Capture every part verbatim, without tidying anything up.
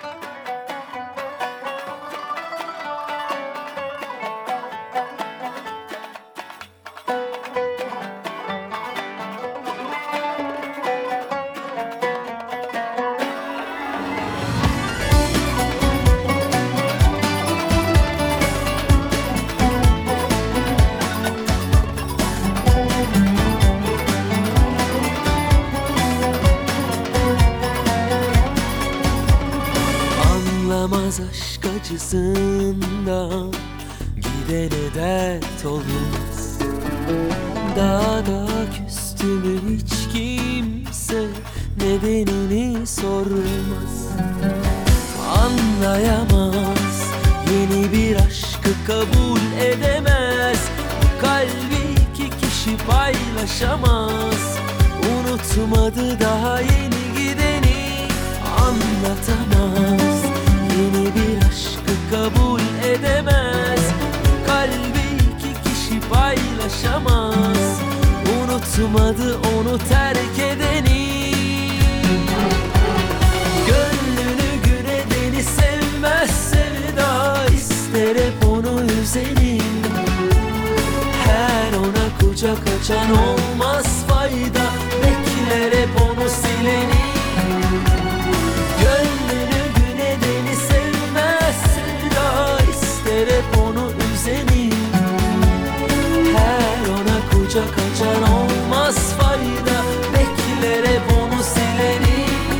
Anlamaz aşk acısından gidene dert olmaz. Dağda küstü mü hiç kimse nedenini sormaz. Anlayamaz, yeni bir aşkı kabul edemez. Kalbi iki kişi paylaşamaz. Unutmadı daha yeni gideni, anlatamaz. Yeni bir aşkı kabul edemez. Kalbi iki kişi paylaşamaz. Unutmadı onu terk edeni. Gönlünü gün edeni sevmez sevda, ister hep onu üzeni. Her ona kucak açan olmaz fayda, bekler hep onu sileni. Gönlünü gün edeni sevmez sevda, ister hep onu üzeni. Her ona kucak açan olmaz fayda, bekler hep onu sileni.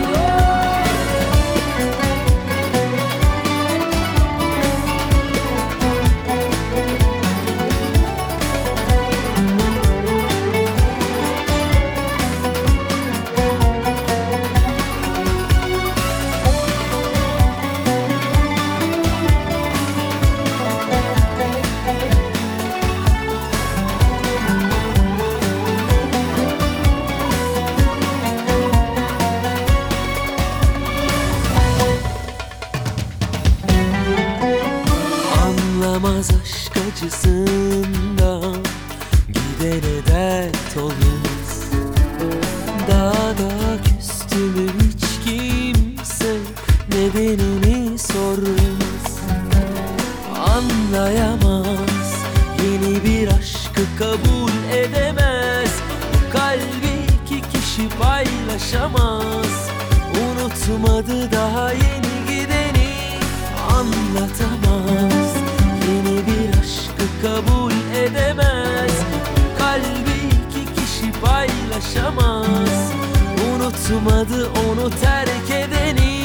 Anlamaz aşk acısından gidene dert olmaz. Dağda küstü mü hiç kimse nedenini sormaz. Anlayamaz, yeni bir aşkı kabul edemez. Kalbi iki kişi paylaşamaz. Unutmadı daha yeni gideni, anlatamaz. Yeni bir aşkı kabul edemez. Kalbi iki kişi paylaşamaz. Unutmadı onu terk edeni.